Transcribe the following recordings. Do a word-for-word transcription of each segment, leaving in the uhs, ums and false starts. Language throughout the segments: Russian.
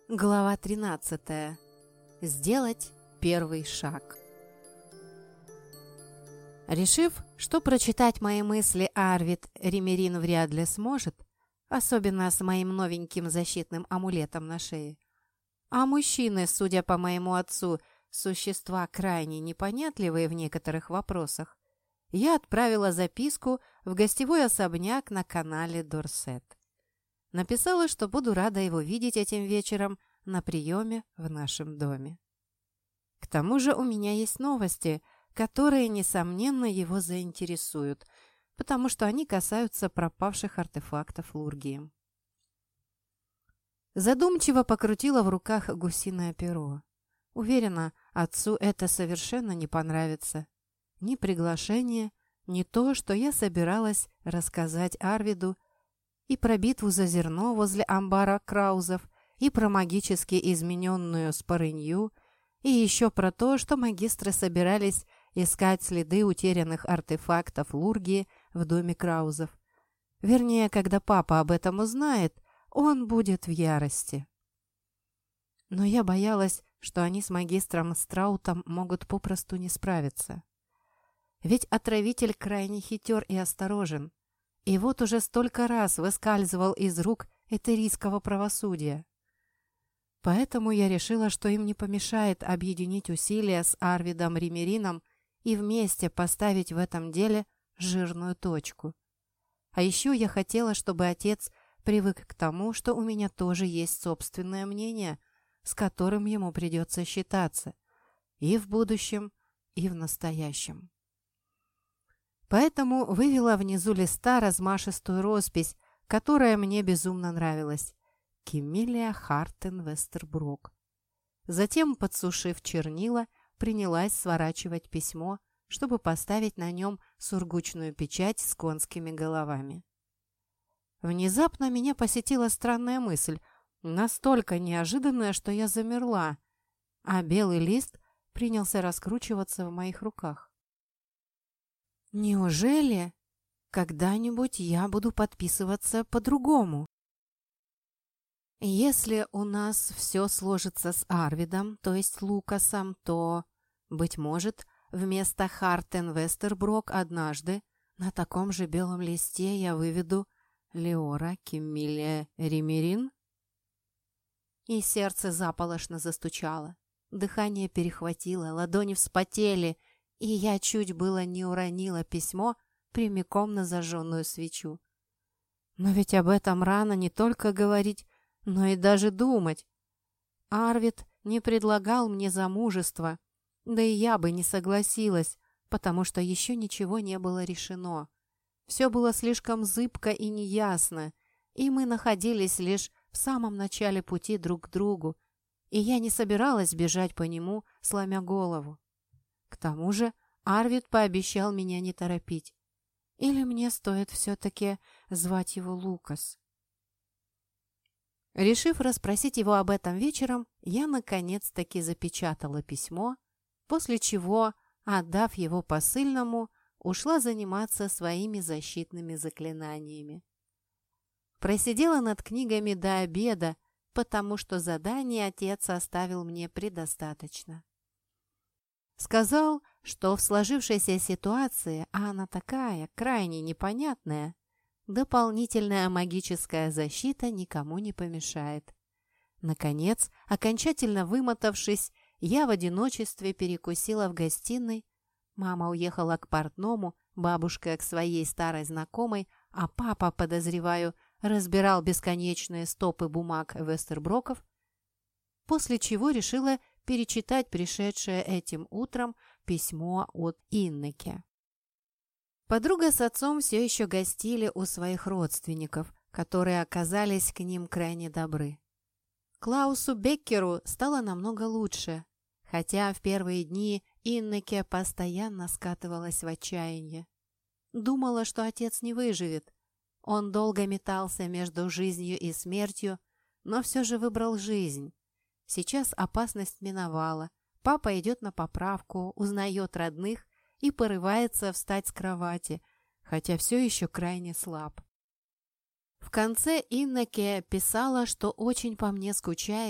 Глава тринадцатая. Сделать первый шаг. Решив, что прочитать мои мысли Арвид Римерин вряд ли сможет, особенно с моим новеньким защитным амулетом на шее, а мужчины, судя по моему отцу, существа крайне непонятливые в некоторых вопросах, я отправила записку в гостевой особняк на канале Дорсет. Написала, что буду рада его видеть этим вечером на приеме в нашем доме. К тому же у меня есть новости, которые, несомненно, его заинтересуют, потому что они касаются пропавших артефактов Лургии. Задумчиво покрутила в руках гусиное перо. Уверена, отцу это совершенно не понравится. Ни приглашение, ни то, что я собиралась рассказать Арвиду, и про битву за зерно возле амбара Краузов, и про магически измененную спорынью, и еще про то, что магистры собирались искать следы утерянных артефактов Лургии в доме Краузов. Вернее, когда папа об этом узнает, он будет в ярости. Но я боялась, что они с магистром Страутом могут попросту не справиться. Ведь отравитель крайне хитер и осторожен, и вот уже столько раз выскальзывал из рук этерийского правосудия. Поэтому я решила, что им не помешает объединить усилия с Арвидом Римерином и вместе поставить в этом деле жирную точку. А еще я хотела, чтобы отец привык к тому, что у меня тоже есть собственное мнение, с которым ему придется считаться и в будущем, и в настоящем. Поэтому вывела внизу листа размашистую роспись, которая мне безумно нравилась. Кемелия Хартен Вестерброк. Затем, подсушив чернила, принялась сворачивать письмо, чтобы поставить на нем сургучную печать с конскими головами. Внезапно меня посетила странная мысль, настолько неожиданная, что я замерла, а белый лист принялся раскручиваться в моих руках. Неужели когда-нибудь я буду подписываться по-другому? Если у нас все сложится с Арвидом, то есть Лукасом, то, быть может, вместо Хартен Вестерброк однажды на таком же белом листе я выведу Леора Кемелия Римерин? И сердце заполошно застучало, дыхание перехватило, ладони вспотели, и я чуть было не уронила письмо прямиком на зажженную свечу. Но ведь об этом рано не только говорить, но и даже думать. Арвид не предлагал мне замужество, да и я бы не согласилась, потому что еще ничего не было решено. Все было слишком зыбко и неясно, и мы находились лишь в самом начале пути друг к другу, и я не собиралась бежать по нему, сломя голову. К тому же Арвид пообещал меня не торопить. Или мне стоит все-таки звать его Лукас? Решив расспросить его об этом вечером, я наконец-таки запечатала письмо, после чего, отдав его посыльному, ушла заниматься своими защитными заклинаниями. Просидела над книгами до обеда, потому что заданий отец оставил мне предостаточно. Сказал, что в сложившейся ситуации, а она такая, крайне непонятная, дополнительная магическая защита никому не помешает. Наконец, окончательно вымотавшись, я в одиночестве перекусила в гостиной. Мама уехала к портному, бабушка к своей старой знакомой, а папа, подозреваю, разбирал бесконечные стопы бумаг Вестерброков, после чего решила перечитать пришедшее этим утром письмо от Иннеке. Подруга с отцом все еще гостили у своих родственников, которые оказались к ним крайне добры. Клаусу Беккеру стало намного лучше, хотя в первые дни Иннеке постоянно скатывалась в отчаяние. Думала, что отец не выживет. Он долго метался между жизнью и смертью, но все же выбрал жизнь. Сейчас опасность миновала. Папа идет на поправку, узнает родных и порывается встать с кровати, хотя все еще крайне слаб. В конце Иннеке писала, что очень по мне скучает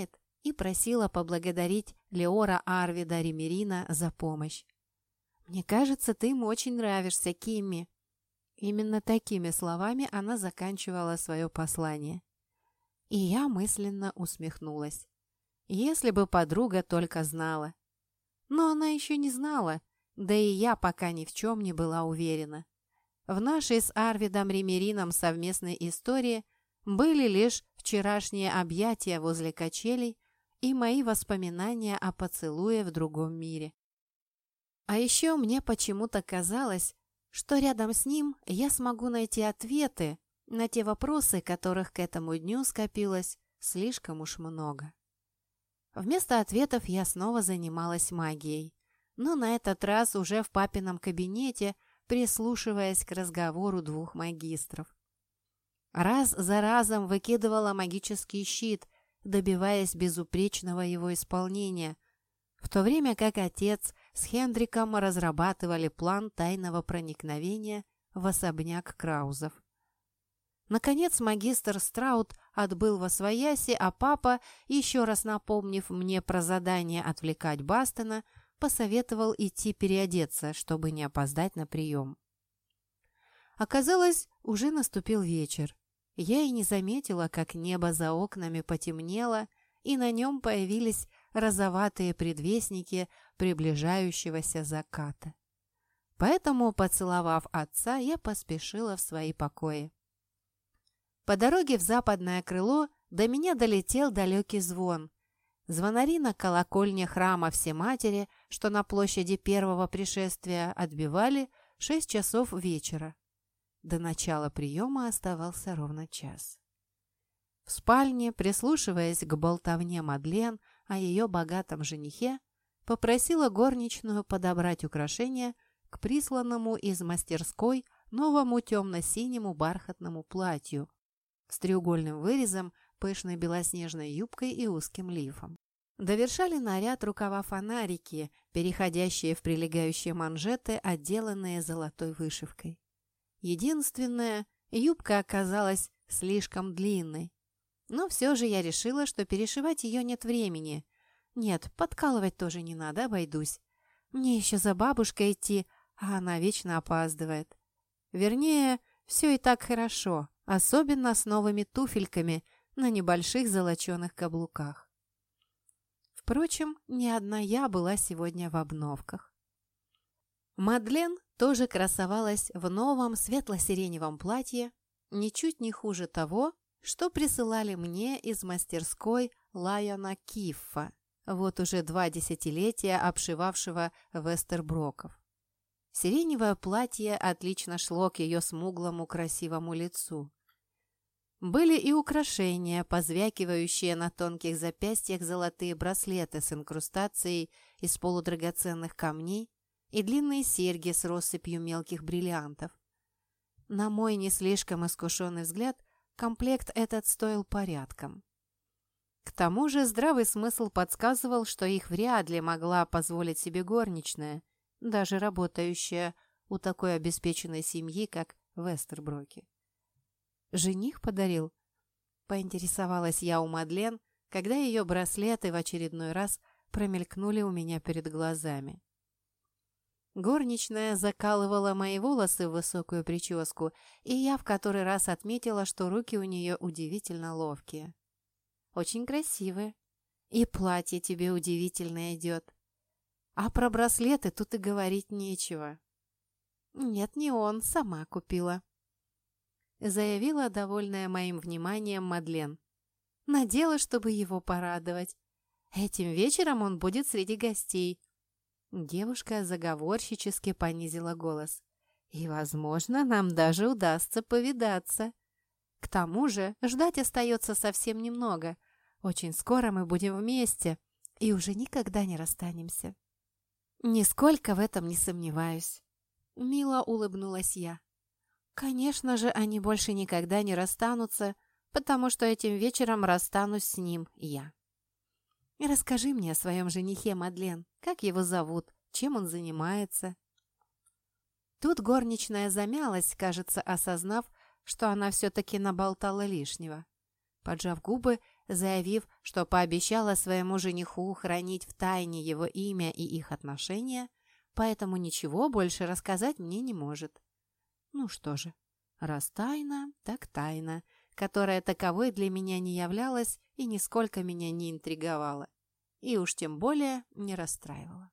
и просила поблагодарить Леора Арвида Ремерина за помощь. «Мне кажется, ты ему очень нравишься, Кимми». Именно такими словами она заканчивала свое послание. И я мысленно усмехнулась. Если бы подруга только знала. Но она еще не знала, да и я пока ни в чем не была уверена. В нашей с Арвидом Ремерином совместной истории были лишь вчерашние объятия возле качелей и мои воспоминания о поцелуе в другом мире. А еще мне почему-то казалось, что рядом с ним я смогу найти ответы на те вопросы, которых к этому дню скопилось слишком уж много. Вместо ответов я снова занималась магией, но на этот раз уже в папином кабинете, прислушиваясь к разговору двух магистров. Раз за разом выкидывала магический щит, добиваясь безупречного его исполнения, в то время как отец с Хендриком разрабатывали план тайного проникновения в особняк Краузов. Наконец магистр Страут отбыл восвояси, а папа, еще раз напомнив мне про задание отвлекать Бастона, посоветовал идти переодеться, чтобы не опоздать на прием. Оказалось, уже наступил вечер. Я и не заметила, как небо за окнами потемнело, и на нем появились розоватые предвестники приближающегося заката. Поэтому, поцеловав отца, я поспешила в свои покои. По дороге в западное крыло до меня долетел далекий звон. Звонари на колокольне храма Всематери, что на площади первого пришествия, отбивали шесть часов вечера. До начала приема оставался ровно час. В спальне, прислушиваясь к болтовне Мадлен о ее богатом женихе, попросила горничную подобрать украшения к присланному из мастерской новому темно-синему бархатному платью с треугольным вырезом, пышной белоснежной юбкой и узким лифом. Довершали наряд рукава-фонарики, переходящие в прилегающие манжеты, отделанные золотой вышивкой. Единственное, юбка оказалась слишком длинной. Но все же я решила, что перешивать ее нет времени. Нет, подкалывать тоже не надо, обойдусь. Мне еще за бабушкой идти, а она вечно опаздывает. Вернее, все и так хорошо, особенно с новыми туфельками на небольших золоченых каблуках. Впрочем, не одна я была сегодня в обновках. Мадлен тоже красовалась в новом светло-сиреневом платье, ничуть не хуже того, что присылали мне из мастерской Лайона Киффа, вот уже два десятилетия обшивавшего Вестерброков. Сиреневое платье отлично шло к ее смуглому красивому лицу. Были и украшения, позвякивающие на тонких запястьях золотые браслеты с инкрустацией из полудрагоценных камней и длинные серьги с россыпью мелких бриллиантов. На мой не слишком искушенный взгляд, комплект этот стоил порядком. К тому же здравый смысл подсказывал, что их вряд ли могла позволить себе горничная, даже работающая у такой обеспеченной семьи, как Вестерброки. «Жених подарил?» – поинтересовалась я у Мадлен, когда ее браслеты в очередной раз промелькнули у меня перед глазами. Горничная закалывала мои волосы в высокую прическу, и я в который раз отметила, что руки у нее удивительно ловкие. «Очень красивые. И платье тебе удивительно идет. А про браслеты тут и говорить нечего». «Нет, не он, сама купила», — заявила, довольная моим вниманием, Мадлен. «Надела, чтобы его порадовать. Этим вечером он будет среди гостей». Девушка заговорщически понизила голос. «И, возможно, нам даже удастся повидаться. К тому же ждать остается совсем немного. Очень скоро мы будем вместе и уже никогда не расстанемся». «Нисколько в этом не сомневаюсь», — мило улыбнулась я. «Конечно же, они больше никогда не расстанутся, потому что этим вечером расстанусь с ним я». «Расскажи мне о своем женихе, Мадлен. Как его зовут? Чем он занимается?» Тут горничная замялась, кажется, осознав, что она все-таки наболтала лишнего. Поджав губы, заявив, что пообещала своему жениху хранить в тайне его имя и их отношения, поэтому ничего больше рассказать мне не может. Ну что же, раз тайна, так тайна, которая таковой для меня не являлась и нисколько меня не интриговала, и уж тем более не расстраивала.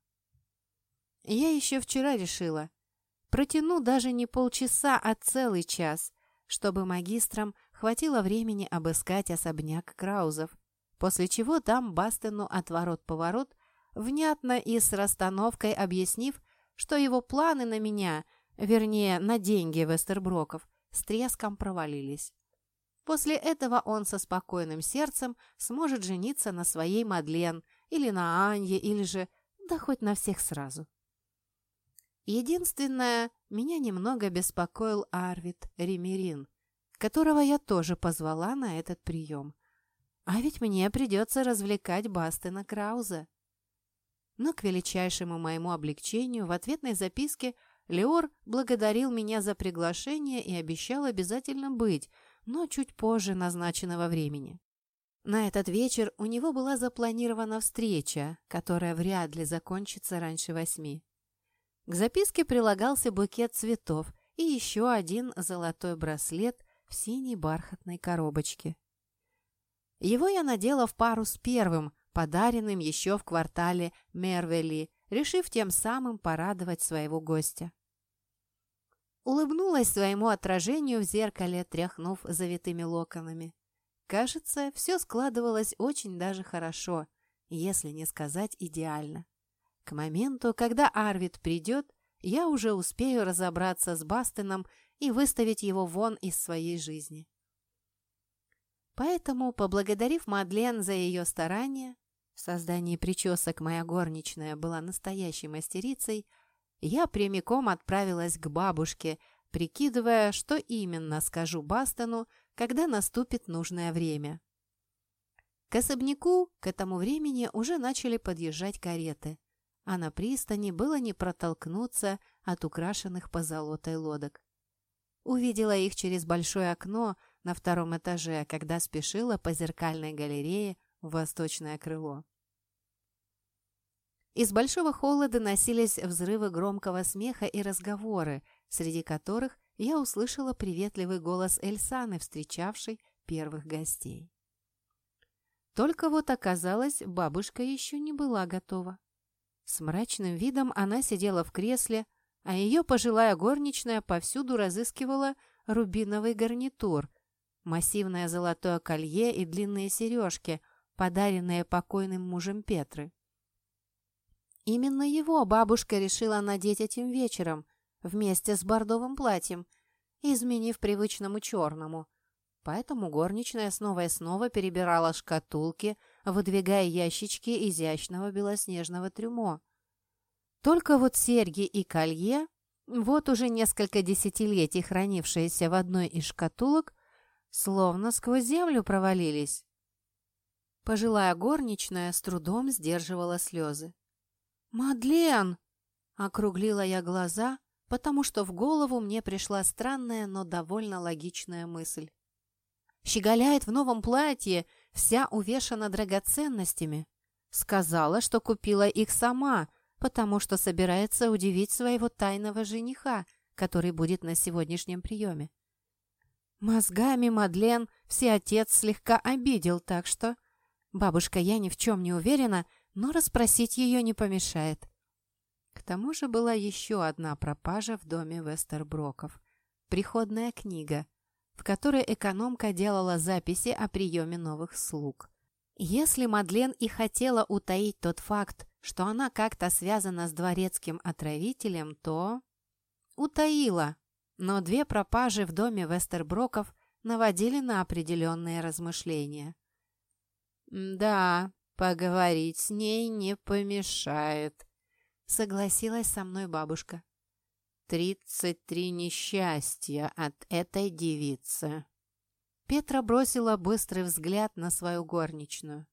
Я еще вчера решила, протяну даже не полчаса, а целый час, чтобы магистрам хватило времени обыскать особняк Краузов, после чего дам Бастену отворот-поворот, внятно и с расстановкой объяснив, что его планы на меня, вернее, на деньги Вестерброков, с треском провалились. После этого он со спокойным сердцем сможет жениться на своей Мадлен или на Анье, или же, да хоть на всех сразу. Единственное, меня немного беспокоил Арвид Ремерин, которого я тоже позвала на этот прием. А ведь мне придется развлекать Бастена Крауза. Но к величайшему моему облегчению в ответной записке Леор благодарил меня за приглашение и обещал обязательно быть, но чуть позже назначенного времени. На этот вечер у него была запланирована встреча, которая вряд ли закончится раньше восьми. К записке прилагался букет цветов и еще один золотой браслет в синей бархатной коробочке. Его я надела в пару с первым, подаренным еще в квартале Мервели, решив тем самым порадовать своего гостя. Улыбнулась своему отражению в зеркале, тряхнув завитыми локонами. Кажется, все складывалось очень даже хорошо, если не сказать идеально. К моменту, когда Арвид придет, я уже успею разобраться с Бастеном и выставить его вон из своей жизни. Поэтому, поблагодарив Мадлен за ее старания, в создании причесок моя горничная была настоящей мастерицей, я прямиком отправилась к бабушке, прикидывая, что именно скажу Бастену, когда наступит нужное время. К особняку к этому времени уже начали подъезжать кареты, а на пристани было не протолкнуться от украшенных позолотой лодок. Увидела их через большое окно на втором этаже, когда спешила по зеркальной галерее в восточное крыло. Из большого холла доносились взрывы громкого смеха и разговоры, среди которых я услышала приветливый голос Эльсаны, встречавшей первых гостей. Только вот оказалось, бабушка еще не была готова. С мрачным видом она сидела в кресле, а ее пожилая горничная повсюду разыскивала рубиновый гарнитур, массивное золотое колье и длинные сережки, подаренные покойным мужем Петры. Именно его бабушка решила надеть этим вечером, вместе с бордовым платьем, изменив привычному черному. Поэтому горничная снова и снова перебирала шкатулки, выдвигая ящички изящного белоснежного трюмо. Только вот серьги и колье, вот уже несколько десятилетий хранившиеся в одной из шкатулок, словно сквозь землю провалились. Пожилая горничная с трудом сдерживала слезы. «Мадлен!» — округлила я глаза, потому что в голову мне пришла странная, но довольно логичная мысль. Щеголяет в новом платье, вся увешана драгоценностями. Сказала, что купила их сама, потому что собирается удивить своего тайного жениха, который будет на сегодняшнем приеме. Мозгами Мадлен всеотец слегка обидел, так что... Бабушка, я ни в чем не уверена, но расспросить ее не помешает. К тому же была еще одна пропажа в доме Вестерброков. Приходная книга, в которой экономка делала записи о приеме новых слуг. Если Мадлен и хотела утаить тот факт, что она как-то связана с дворецким отравителем, то... Утаила, но две пропажи в доме Вестерброков наводили на определенные размышления. «Да, поговорить с ней не помешает», — согласилась со мной бабушка. «Тридцать три несчастья от этой девицы». Петра бросила быстрый взгляд на свою горничную.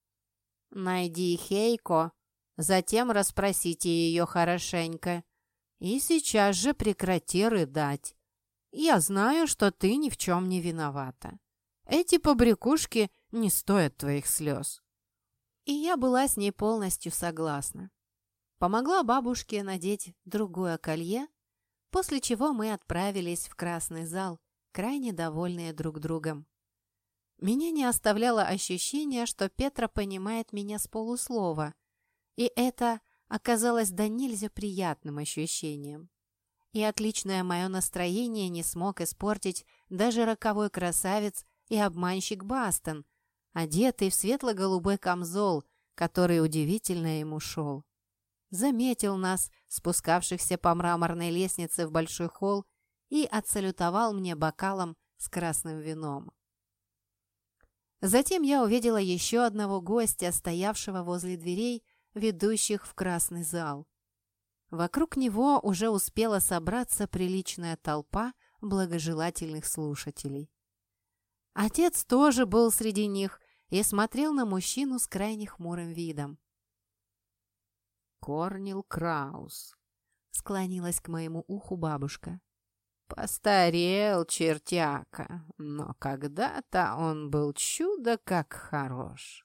«Найди Хейко, затем расспросите ее хорошенько. И сейчас же прекрати рыдать. Я знаю, что ты ни в чем не виновата. Эти побрякушки не стоят твоих слез». И я была с ней полностью согласна. Помогла бабушке надеть другое колье, после чего мы отправились в красный зал, крайне довольные друг другом. Меня не оставляло ощущение, что Петра понимает меня с полуслова, и это оказалось до нельзя приятным ощущением. И отличное мое настроение не смог испортить даже роковой красавец и обманщик Бастон, одетый в светло-голубой камзол, который удивительно ему шел. Заметил нас, спускавшихся по мраморной лестнице в большой холл, и отсалютовал мне бокалом с красным вином. Затем я увидела еще одного гостя, стоявшего возле дверей, ведущих в красный зал. Вокруг него уже успела собраться приличная толпа благожелательных слушателей. Отец тоже был среди них и смотрел на мужчину с крайне хмурым видом. «Корнил Краус», — склонилась к моему уху бабушка. «Постарел чертяка, но когда-то он был чудо как хорош».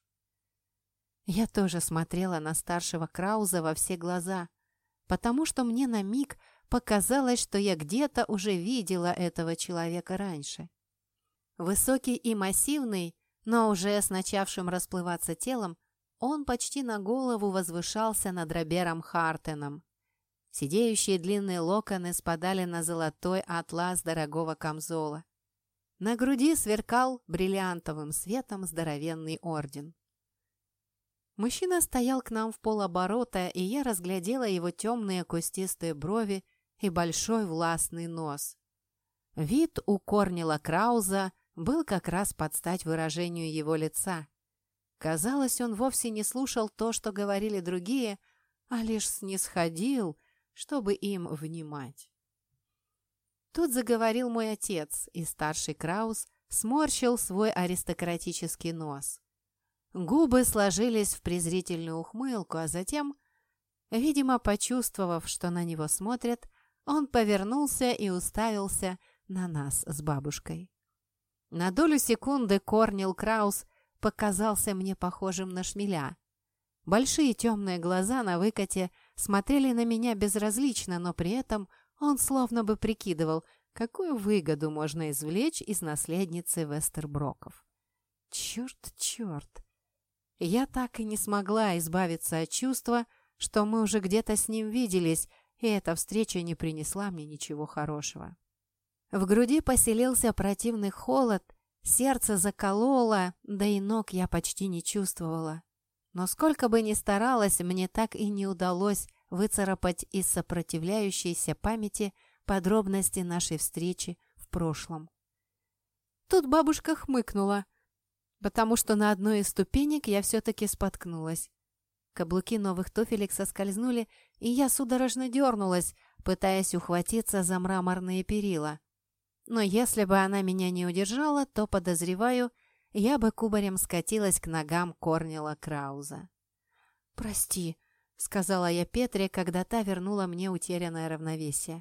Я тоже смотрела на старшего Крауза во все глаза, потому что мне на миг показалось, что я где-то уже видела этого человека раньше. Высокий и массивный, но уже с начавшим расплываться телом, он почти на голову возвышался над Робером Хартеном. Сидеющие длинные локоны спадали на золотой атлас дорогого камзола. На груди сверкал бриллиантовым светом здоровенный орден. Мужчина стоял к нам в полоборота, и я разглядела его темные кустистые брови и большой властный нос. Вид у Корнила Крауза был как раз под стать выражению его лица. Казалось, он вовсе не слушал то, что говорили другие, а лишь снисходил, чтобы им внимать. Тут заговорил мой отец, и старший Крауз сморщил свой аристократический нос. Губы сложились в презрительную ухмылку, а затем, видимо, почувствовав, что на него смотрят, он повернулся и уставился на нас с бабушкой. На долю секунды Корнил Крауз показался мне похожим на шмеля. Большие темные глаза на выкате смотрели на меня безразлично, но при этом он словно бы прикидывал, какую выгоду можно извлечь из наследницы Вестерброков. Черт, черт! Я так и не смогла избавиться от чувства, что мы уже где-то с ним виделись, и эта встреча не принесла мне ничего хорошего. В груди поселился противный холод, сердце закололо, да и ног я почти не чувствовала. Но сколько бы ни старалась, мне так и не удалось выцарапать из сопротивляющейся памяти подробности нашей встречи в прошлом. Тут бабушка хмыкнула, потому что на одной из ступенек я все-таки споткнулась. Каблуки новых туфелек соскользнули, и я судорожно дернулась, пытаясь ухватиться за мраморные перила. Но если бы она меня не удержала, то, подозреваю, я бы кубарем скатилась к ногам Корнила Крауза. «Прости», — сказала я Петре, когда та вернула мне утерянное равновесие.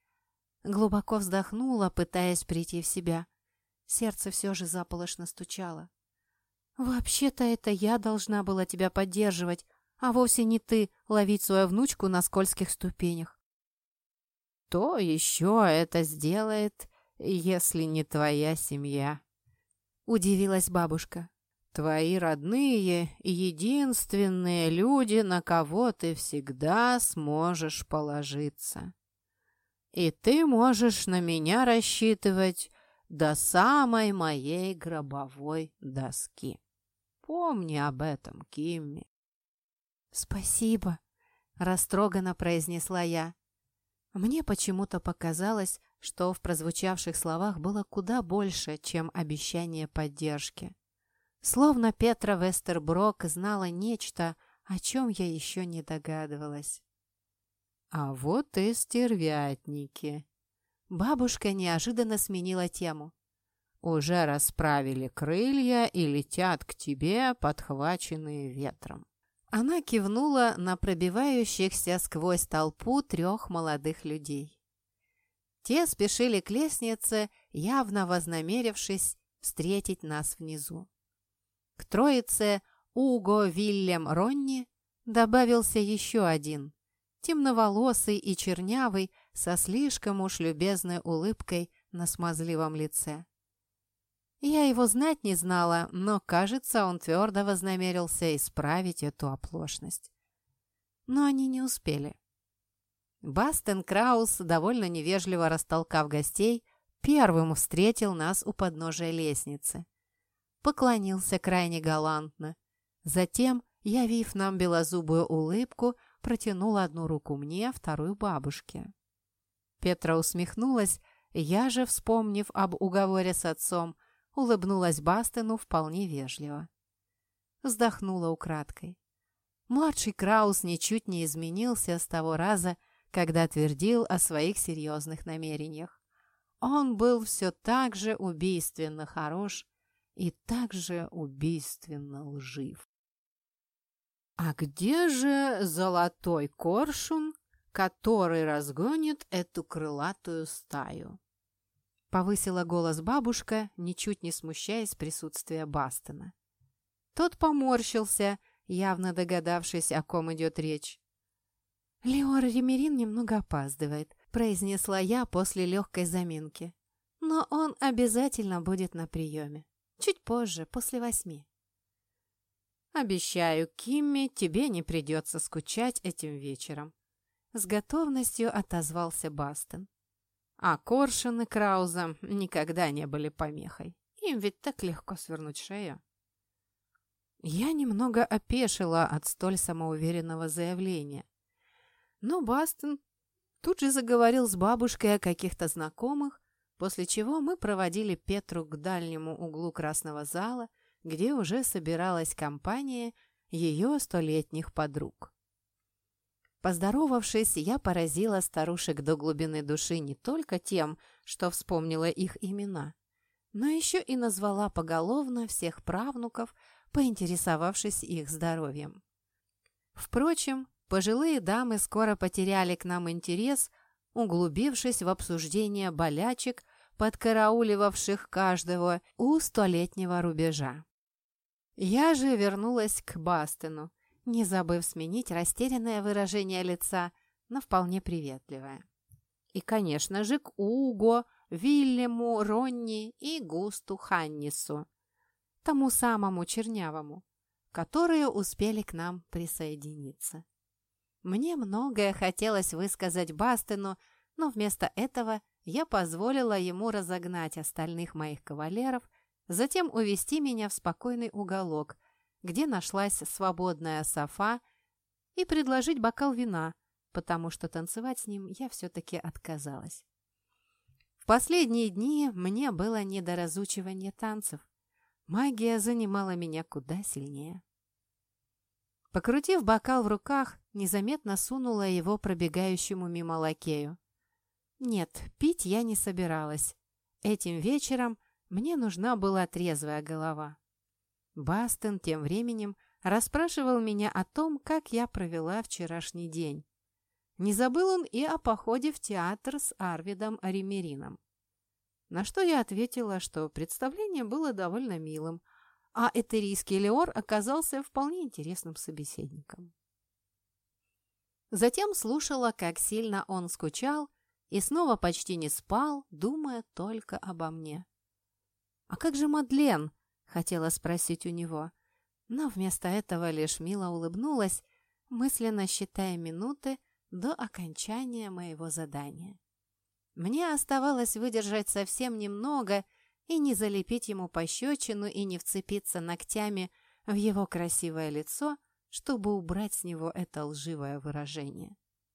Глубоко вздохнула, пытаясь прийти в себя. Сердце все же заполошно стучало. «Вообще-то это я должна была тебя поддерживать, а вовсе не ты ловить свою внучку на скользких ступенях». «Кто еще это сделает, если не твоя семья?» — удивилась бабушка. «Твои родные и единственные люди, на кого ты всегда сможешь положиться. И ты можешь на меня рассчитывать до самой моей гробовой доски. Помни об этом, Кимми». «Спасибо», — растроганно произнесла я. Мне почему-то показалось, что в прозвучавших словах было куда больше, чем обещание поддержки. Словно Петра Вестерброк знала нечто, о чем я еще не догадывалась. «А вот и стервятники». Бабушка неожиданно сменила тему. «Уже расправили крылья и летят к тебе, подхваченные ветром». Она кивнула на пробивающихся сквозь толпу трех молодых людей. Те спешили к лестнице, явно вознамерившись встретить нас внизу. К троице Уго, Вильям, Ронни добавился еще один, темноволосый и чернявый, со слишком уж любезной улыбкой на смазливом лице. Я его знать не знала, но, кажется, он твердо вознамерился исправить эту оплошность. Но они не успели. Бастен Краус, довольно невежливо растолкав гостей, первым встретил нас у подножия лестницы. Поклонился крайне галантно. Затем, явив нам белозубую улыбку, протянул одну руку мне, вторую бабушке. Петра усмехнулась, я же, вспомнив об уговоре с отцом, улыбнулась Бастену вполне вежливо. Вздохнула украдкой. Младший Краус ничуть не изменился с того раза, когда твердил о своих серьезных намерениях. Он был все так же убийственно хорош и так же убийственно лжив. «А где же золотой коршун, который разгонит эту крылатую стаю?» Повысила голос бабушка, ничуть не смущаясь присутствия Бастена. Тот поморщился, явно догадавшись, о ком идет речь. «Леор Ремерин немного опаздывает», — произнесла я после легкой заминки. «Но он обязательно будет на приеме. Чуть позже, после восьми». «Обещаю, Кимми, тебе не придется скучать этим вечером», — с готовностью отозвался Бастен. А Коршун и Крауза никогда не были помехой. Им ведь так легко свернуть шею. Я немного опешила от столь самоуверенного заявления. Но Бастен тут же заговорил с бабушкой о каких-то знакомых, после чего мы проводили Петру к дальнему углу красного зала, где уже собиралась компания ее столетних подруг. Поздоровавшись, я поразила старушек до глубины души не только тем, что вспомнила их имена, но еще и назвала поголовно всех правнуков, поинтересовавшись их здоровьем. Впрочем, пожилые дамы скоро потеряли к нам интерес, углубившись в обсуждение болячек, подкарауливавших каждого у столетнего рубежа. Я же вернулась к Бастену, не забыв сменить растерянное выражение лица на вполне приветливое. И, конечно же, к Уго, Вильяму, Ронни и Густу Ханнису, тому самому чернявому, которые успели к нам присоединиться. Мне многое хотелось высказать Бастену, но вместо этого я позволила ему разогнать остальных моих кавалеров, затем увести меня в спокойный уголок, где нашлась свободная софа, и предложить бокал вина, потому что танцевать с ним я все-таки отказалась. В последние дни мне было не до разучивания танцев. Магия занимала меня куда сильнее. Покрутив бокал в руках, незаметно сунула его пробегающему мимо лакею. Нет, пить я не собиралась. Этим вечером мне нужна была трезвая голова. Бастен тем временем расспрашивал меня о том, как я провела вчерашний день. Не забыл он и о походе в театр с Арвидом Ремерином. На что я ответила, что представление было довольно милым, а этерийский Леор оказался вполне интересным собеседником. Затем слушала, как сильно он скучал, и снова почти не спал, думая только обо мне. «А как же Мадлен?» — хотела спросить у него, но вместо этого лишь мило улыбнулась, мысленно считая минуты до окончания моего задания. Мне оставалось выдержать совсем немного и не залепить ему пощечину и не вцепиться ногтями в его красивое лицо, чтобы убрать с него это лживое выражение.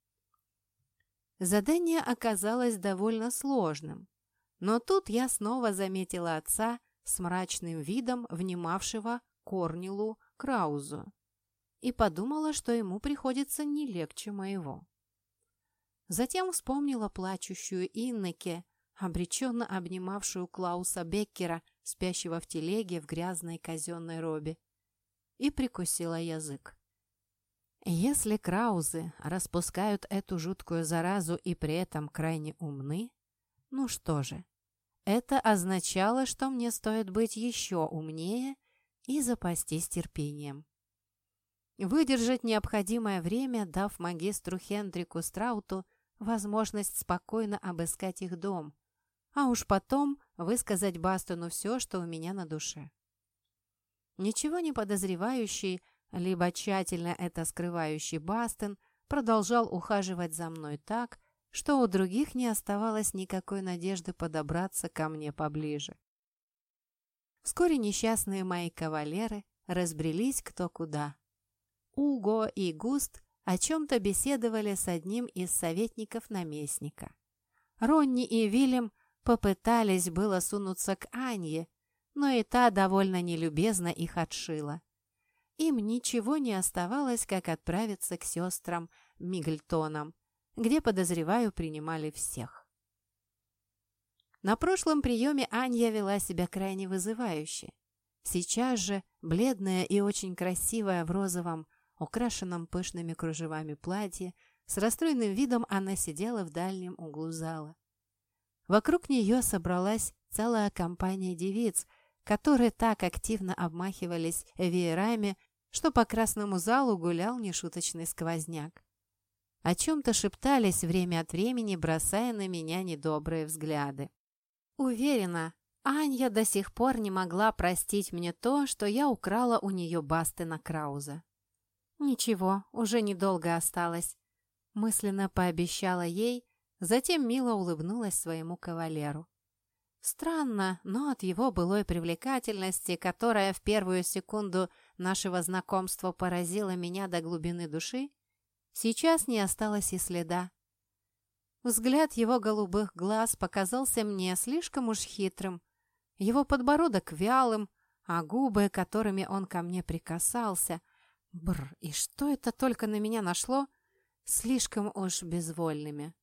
Задание оказалось довольно сложным, но тут я снова заметила отца с мрачным видом, внимавшего Корнилу Краузу, и подумала, что ему приходится не легче моего. Затем вспомнила плачущую Иннеке, обреченно обнимавшую Клауса Беккера, спящего в телеге в грязной казенной робе, и прикусила язык. Если Краузы распускают эту жуткую заразу и при этом крайне умны, ну что же, Это означало, что мне стоит быть еще умнее и запастись терпением. Выдержать необходимое время, дав магистру Хендрику Страуту возможность спокойно обыскать их дом, а уж потом высказать Бастону все, что у меня на душе. Ничего не подозревающий, либо тщательно это скрывающий Бастон продолжал ухаживать за мной так, что у других не оставалось никакой надежды подобраться ко мне поближе. Вскоре несчастные мои кавалеры разбрелись кто куда. Уго и Густ о чем-то беседовали с одним из советников наместника. Ронни и Вильям попытались было сунуться к Анье, но и та довольно нелюбезно их отшила. Им ничего не оставалось, как отправиться к сестрам Мигльтонам, где, подозреваю, принимали всех. На прошлом приеме Анья вела себя крайне вызывающе. Сейчас же, бледная и очень красивая в розовом, украшенном пышными кружевами платье, с расстроенным видом она сидела в дальнем углу зала. Вокруг нее собралась целая компания девиц, которые так активно обмахивались веерами, что по красному залу гулял нешуточный сквозняк. О чем-то шептались время от времени, бросая на меня недобрые взгляды. Уверена, Анья до сих пор не могла простить мне то, что я украла у нее Бастена Крауза. «Ничего, уже недолго осталось», — мысленно пообещала ей, затем мило улыбнулась своему кавалеру. Странно, но от его былой привлекательности, которая в первую секунду нашего знакомства поразила меня до глубины души, сейчас не осталось и следа. Взгляд его голубых глаз показался мне слишком уж хитрым, его подбородок вялым, а губы, которыми он ко мне прикасался, бррр, и что это только на меня нашло, слишком уж безвольными.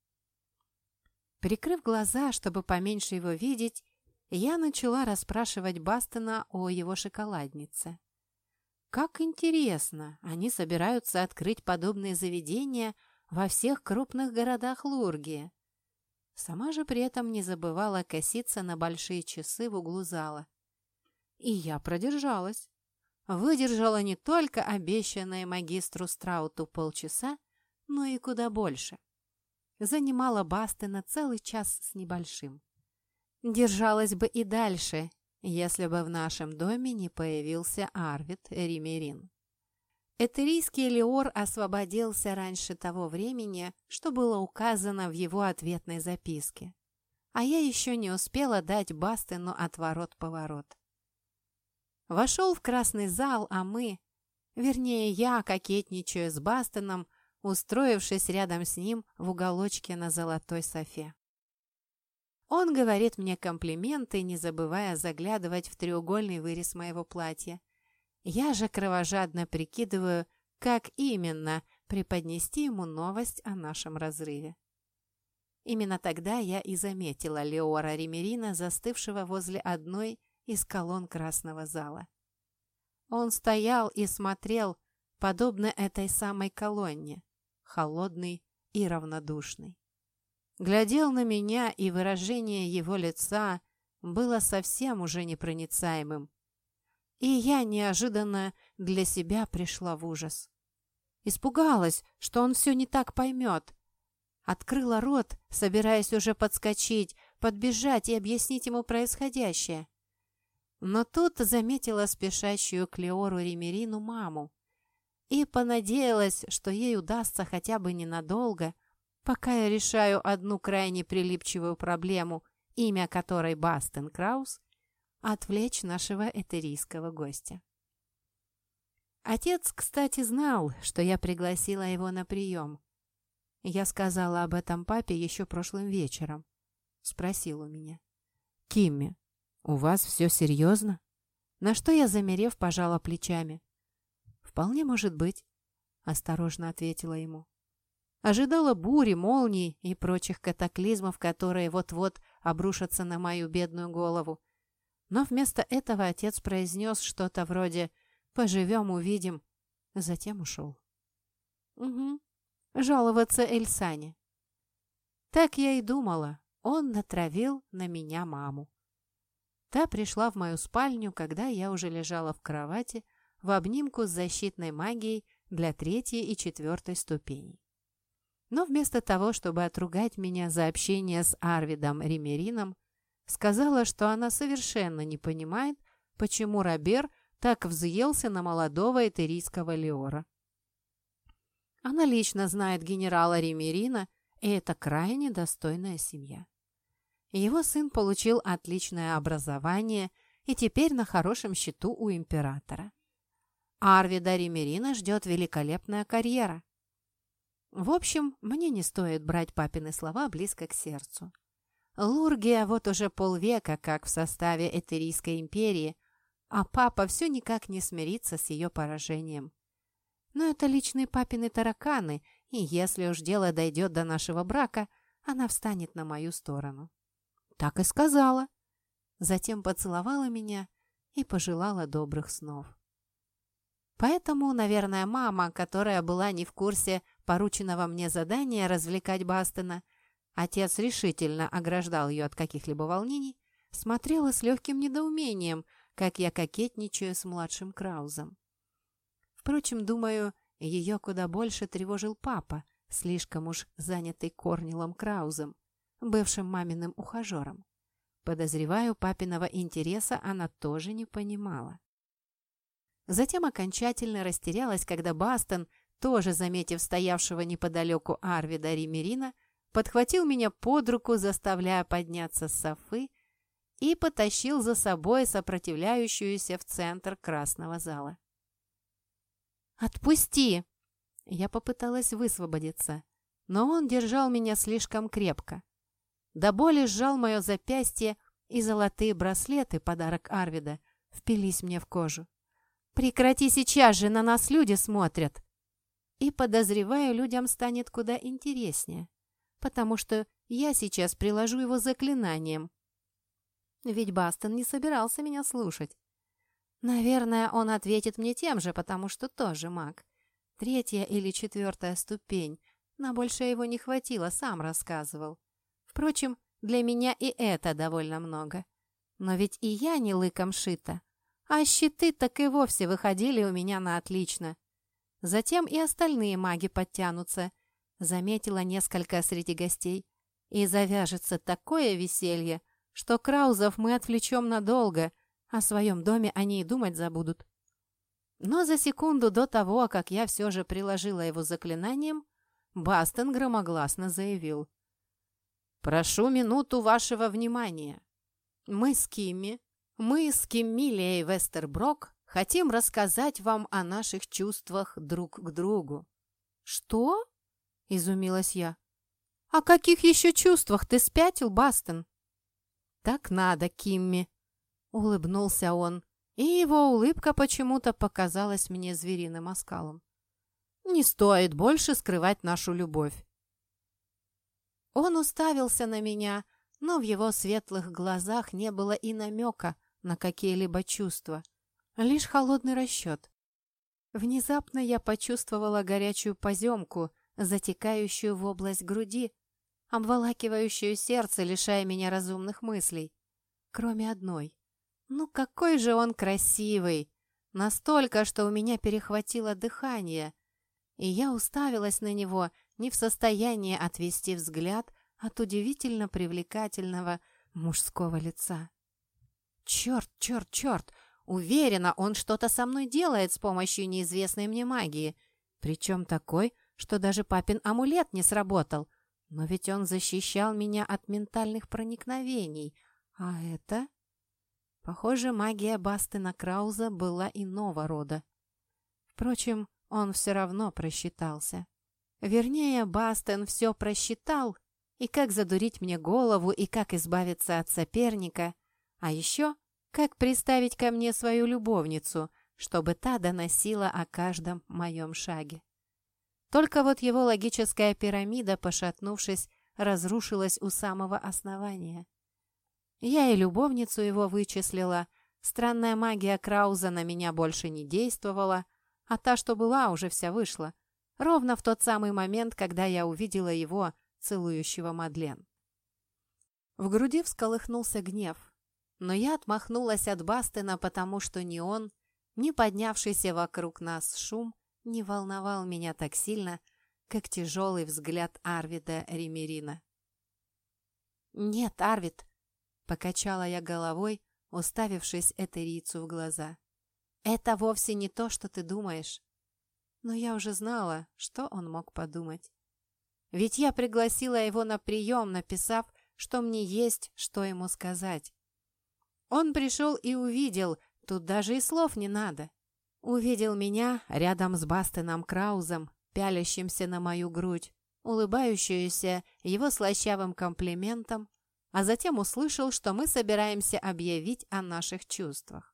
Прикрыв глаза, чтобы поменьше его видеть, я начала расспрашивать Бастона о его шоколаднице. Как интересно, они собираются открыть подобные заведения во всех крупных городах Лургии. Сама же при этом не забывала коситься на большие часы в углу зала. И я продержалась. Выдержала не только обещанное магистру Страуту полчаса, но и куда больше. Занимала Бастена целый час с небольшим. Держалась бы и дальше, если бы в нашем доме не появился Арвид Римерин. Этерийский Леор освободился раньше того времени, что было указано в его ответной записке, а я еще не успела дать Бастену отворот-поворот. Вошел в красный зал, а мы, вернее я, кокетничаю с Бастеном, устроившись рядом с ним в уголочке на золотой софе. Он говорит мне комплименты, не забывая заглядывать в треугольный вырез моего платья. Я же кровожадно прикидываю, как именно преподнести ему новость о нашем разрыве. Именно тогда я и заметила Леора Римерина, застывшего возле одной из колонн красного зала. Он стоял и смотрел, подобно этой самой колонне, холодный и равнодушный. Глядел на меня, и выражение его лица было совсем уже непроницаемым. И я неожиданно для себя пришла в ужас. Испугалась, что он все не так поймет. Открыла рот, собираясь уже подскочить, подбежать и объяснить ему происходящее. Но тут заметила спешащую к Леору Римерину маму и понадеялась, что ей удастся хотя бы ненадолго, пока я решаю одну крайне прилипчивую проблему, имя которой Бастен Краус, отвлечь нашего этерийского гостя. Отец, кстати, знал, что я пригласила его на прием. Я сказала об этом папе еще прошлым вечером. Спросил у меня: «Кимми, у вас все серьезно?» На что я, замерев, пожала плечами. «Вполне может быть», — осторожно ответила ему. Ожидала бури, молний и прочих катаклизмов, которые вот-вот обрушатся на мою бедную голову. Но вместо этого отец произнес что-то вроде «поживем, увидим», затем ушел. Угу, жаловаться Эльсане. Так я и думала, он натравил на меня маму. Та пришла в мою спальню, когда я уже лежала в кровати в обнимку с защитной магией для третьей и четвертой ступеней. Но вместо того, чтобы отругать меня за общение с Арвидом Римерином, сказала, что она совершенно не понимает, почему Робер так взъелся на молодого этерийского Леора. Она лично знает генерала Римерина, и это крайне достойная семья. Его сын получил отличное образование и теперь на хорошем счету у императора. Арвида Римерина ждет великолепная карьера. В общем, мне не стоит брать папины слова близко к сердцу. Лургия вот уже полвека как в составе Этерийской империи, а папа все никак не смирится с ее поражением. Но это личные папины тараканы, и если уж дело дойдет до нашего брака, она встанет на мою сторону. Так и сказала. Затем поцеловала меня и пожелала добрых снов. Поэтому, наверное, мама, которая была не в курсе порученного мне задания развлекать Бастена, отец решительно ограждал ее от каких-либо волнений, смотрела с легким недоумением, как я кокетничаю с младшим Краузом. Впрочем, думаю, ее куда больше тревожил папа, слишком уж занятый Корнелом Краузом, бывшим маминым ухажером. Подозреваю, папиного интереса она тоже не понимала. Затем окончательно растерялась, когда Бастен, тоже заметив стоявшего неподалеку Арвида Римерина, подхватил меня под руку, заставляя подняться с софы, и потащил за собой сопротивляющуюся в центр красного зала. «Отпусти!» Я попыталась высвободиться, но он держал меня слишком крепко. До боли сжал мое запястье, и золотые браслеты, подарок Арвида, впились мне в кожу. «Прекрати сейчас же, на нас люди смотрят!» И, подозреваю, людям станет куда интереснее, потому что я сейчас приложу его заклинанием. Ведь Бастен не собирался меня слушать. Наверное, он ответит мне тем же, потому что тоже маг. Третья или четвертая ступень. На большее его не хватило, сам рассказывал. Впрочем, для меня и это довольно много. Но ведь и я не лыком шита. А щиты так и вовсе выходили у меня на отлично. Затем и остальные маги подтянутся. Заметила несколько среди гостей. И завяжется такое веселье, что Краузов мы отвлечем надолго, о своем доме они и думать забудут. Но за секунду до того, как я все же приложила его заклинанием, Бастен громогласно заявил: «Прошу минуту вашего внимания. Мы с Кимми, мы с Киммилией Вестерброк хотим рассказать вам о наших чувствах друг к другу». «Что?» – изумилась я. «О каких еще чувствах ты спятил, Бастен?» «Так надо, Кимми», – улыбнулся он, и его улыбка почему-то показалась мне звериным оскалом. «Не стоит больше скрывать нашу любовь». Он уставился на меня, но в его светлых глазах не было и намека на какие-либо чувства, лишь холодный расчет. Внезапно я почувствовала горячую поземку, затекающую в область груди, обволакивающую сердце, лишая меня разумных мыслей. Кроме одной. Ну какой же он красивый! Настолько, что у меня перехватило дыхание, и я уставилась на него, не в состоянии отвести взгляд от удивительно привлекательного мужского лица. Черт, черт, черт! Уверена, он что-то со мной делает с помощью неизвестной мне магии, причем такой, что даже папин амулет не сработал. Но ведь он защищал меня от ментальных проникновений. А это... Похоже, магия Бастена Крауза была иного рода. Впрочем, он все равно просчитался. Вернее, Бастен все просчитал, и как задурить мне голову, и как избавиться от соперника, а еще как приставить ко мне свою любовницу, чтобы та доносила о каждом моем шаге. Только вот его логическая пирамида, пошатнувшись, разрушилась у самого основания. Я и любовницу его вычислила, странная магия Крауза на меня больше не действовала, а та, что была, уже вся вышла, ровно в тот самый момент, когда я увидела его, целующего Мадлен. В груди всколыхнулся гнев, но я отмахнулась от Бастена, потому что ни он, ни поднявшийся вокруг нас шум не волновал меня так сильно, как тяжелый взгляд Арвида Ремерина. «Нет, Арвид!» — покачала я головой, уставившись этерийцу в глаза. «Это вовсе не то, что ты думаешь». Но я уже знала, что он мог подумать. Ведь я пригласила его на прием, написав, что мне есть, что ему сказать. Он пришел и увидел, тут даже и слов не надо. Увидел меня рядом с Бастеном Краузом, пялящимся на мою грудь, улыбающуюся его слащавым комплиментом, а затем услышал, что мы собираемся объявить о наших чувствах.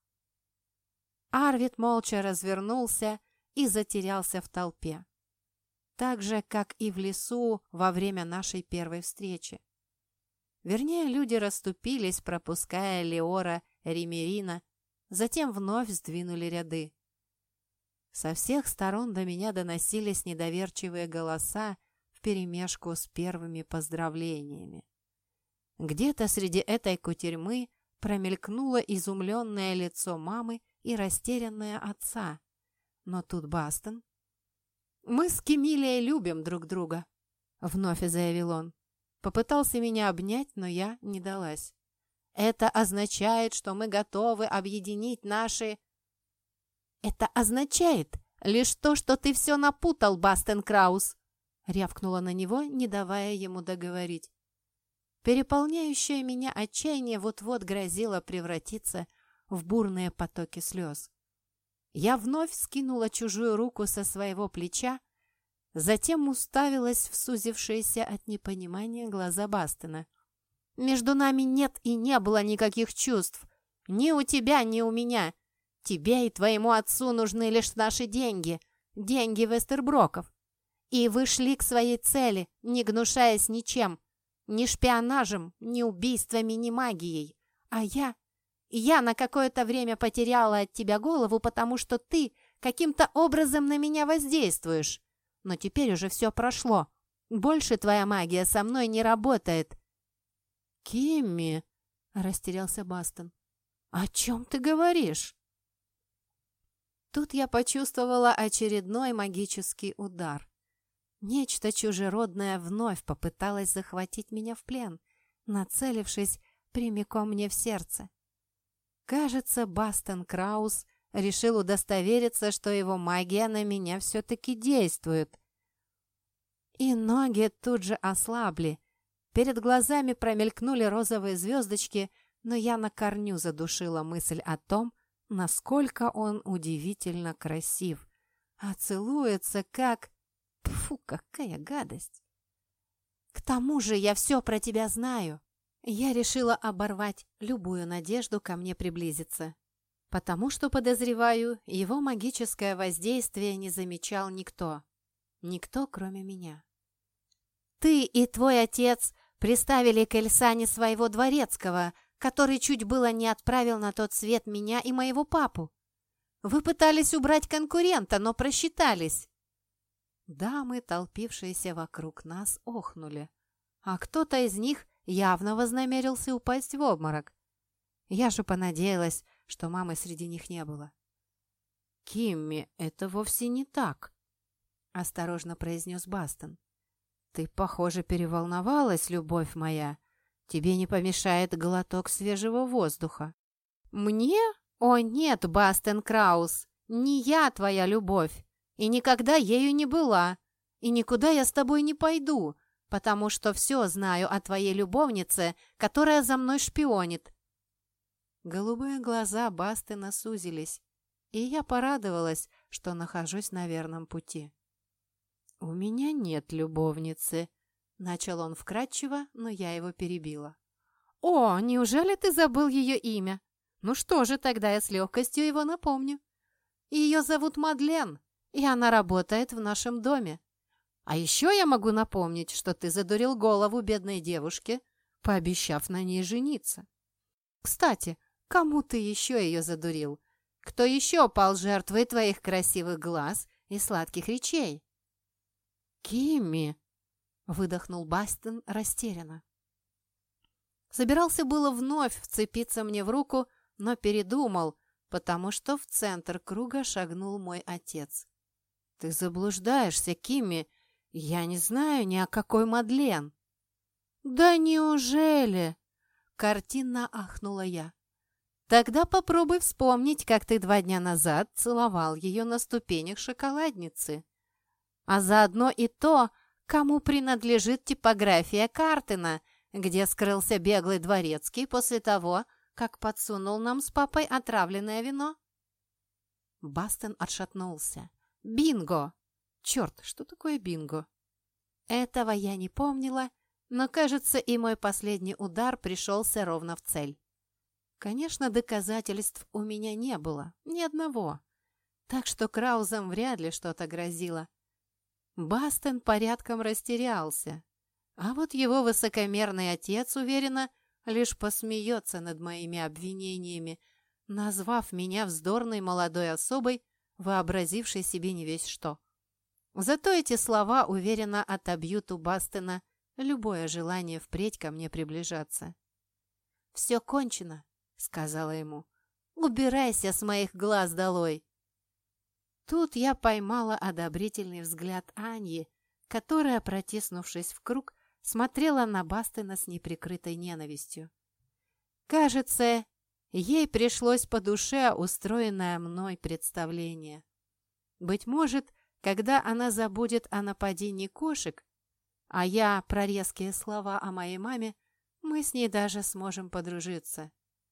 Арвид молча развернулся и затерялся в толпе. Так же, как и в лесу во время нашей первой встречи. Вернее, люди расступились, пропуская Леора Ремерина, затем вновь сдвинули ряды. Со всех сторон до меня доносились недоверчивые голоса вперемешку с первыми поздравлениями. Где-то среди этой кутерьмы промелькнуло изумленное лицо мамы и растерянное отца. Но тут Бастен. «Мы с Кемилией любим друг друга», — вновь заявил он. Попытался меня обнять, но я не далась. «Это означает, что мы готовы объединить наши...» «Это означает лишь то, что ты все напутал, Бастен Краус!» рявкнула на него, не давая ему договорить. Переполняющее меня отчаяние вот-вот грозило превратиться в бурные потоки слез. Я вновь скинула чужую руку со своего плеча, затем уставилась в сузившиеся от непонимания глаза Бастена. «Между нами нет и не было никаких чувств. Ни у тебя, ни у меня. Тебе и твоему отцу нужны лишь наши деньги, деньги Вестерброков. И вы шли к своей цели, не гнушаясь ничем, ни шпионажем, ни убийствами, ни магией. А я... Я на какое-то время потеряла от тебя голову, потому что ты каким-то образом на меня воздействуешь. Но теперь уже все прошло. Больше твоя магия со мной не работает». «Кимми», — растерялся Бастен, — «о чем ты говоришь?» Тут я почувствовала очередной магический удар. Нечто чужеродное вновь попыталось захватить меня в плен, нацелившись прямиком мне в сердце. Кажется, Бастен Краус решил удостовериться, что его магия на меня все-таки действует. И ноги тут же ослабли. Перед глазами промелькнули розовые звездочки, но я на корню задушила мысль о том, насколько он удивительно красив. А целуется как... Фу, какая гадость! К тому же я все про тебя знаю. Я решила оборвать любую надежду ко мне приблизиться, потому что, подозреваю, его магическое воздействие не замечал никто. Никто, кроме меня. Ты и твой отец приставили к Эльсане своего дворецкого, который чуть было не отправил на тот свет меня и моего папу. Вы пытались убрать конкурента, но просчитались. Дамы, толпившиеся вокруг нас, охнули, а кто-то из них явно вознамерился упасть в обморок. Я же понадеялась, что мамы среди них не было. «Кимми, это вовсе не так», — осторожно произнес Бастен. «Ты, похоже, переволновалась, любовь моя. Тебе не помешает глоток свежего воздуха». «Мне? О нет, Бастен Краус, не я твоя любовь, и никогда ею не была, и никуда я с тобой не пойду, потому что все знаю о твоей любовнице, которая за мной шпионит». Голубые глаза Бастена сузились, и я порадовалась, что нахожусь на верном пути. «У меня нет любовницы», — начал он вкратчиво, но я его перебила. «О, неужели ты забыл ее имя? Ну что же, тогда я с легкостью его напомню. Ее зовут Мадлен, и она работает в нашем доме. А еще я могу напомнить, что ты задурил голову бедной девушке, пообещав на ней жениться. Кстати, кому ты еще ее задурил? Кто еще пал жертвой твоих красивых глаз и сладких речей?» «Кимми!» — выдохнул Бастен растерянно. Собирался было вновь вцепиться мне в руку, но передумал, потому что в центр круга шагнул мой отец. «Ты заблуждаешься, Кимми. Я не знаю ни о какой Мадлен». «Да неужели?» — картинно ахнула я. «Тогда попробуй вспомнить, как ты два дня назад целовал ее на ступенях шоколадницы. А заодно и то, кому принадлежит типография Картена, где скрылся беглый дворецкий после того, как подсунул нам с папой отравленное вино». Бастен отшатнулся. «Бинго!» «Черт, что такое бинго?» Этого я не помнила, но, кажется, и мой последний удар пришелся ровно в цель. Конечно, доказательств у меня не было, ни одного, так что Краузам вряд ли что-то грозило. Бастен порядком растерялся, а вот его высокомерный отец, уверенно, лишь посмеется над моими обвинениями, назвав меня вздорной молодой особой, вообразившей себе не весь что. Зато эти слова уверенно отобьют у Бастена любое желание впредь ко мне приближаться. «Все кончено», — сказала ему. «Убирайся с моих глаз долой!» Тут я поймала одобрительный взгляд Аньи, которая, протиснувшись в круг, смотрела на Бастена с неприкрытой ненавистью. Кажется, ей пришлось по душе устроенное мной представление. Быть может, когда она забудет о нападении кошек, а я про резкие слова о моей маме, мы с ней даже сможем подружиться.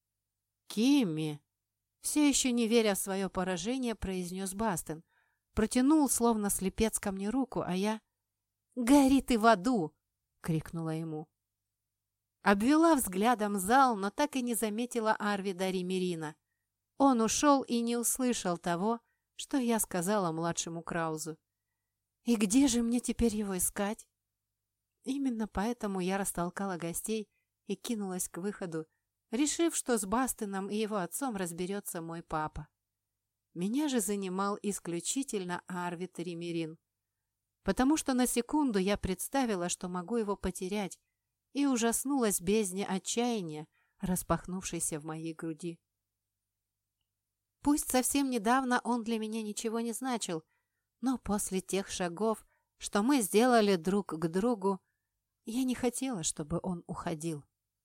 «Кимми!» Все еще не веря в свое поражение, произнес Бастен. Протянул, словно слепец, ко мне руку, а я... «Гори ты в аду!» — крикнула ему. Обвела взглядом зал, но так и не заметила Арвида Римерина. Он ушел и не услышал того, что я сказала младшему Краузу. «И где же мне теперь его искать?» Именно поэтому я растолкала гостей и кинулась к выходу, решив, что с Бастеном и его отцом разберется мой папа. Меня же занимал исключительно Арвид Римерин, потому что на секунду я представила, что могу его потерять, и ужаснулась бездне отчаяния, распахнувшейся в моей груди. Пусть совсем недавно он для меня ничего не значил, но после тех шагов, что мы сделали друг к другу, я не хотела, чтобы он уходил.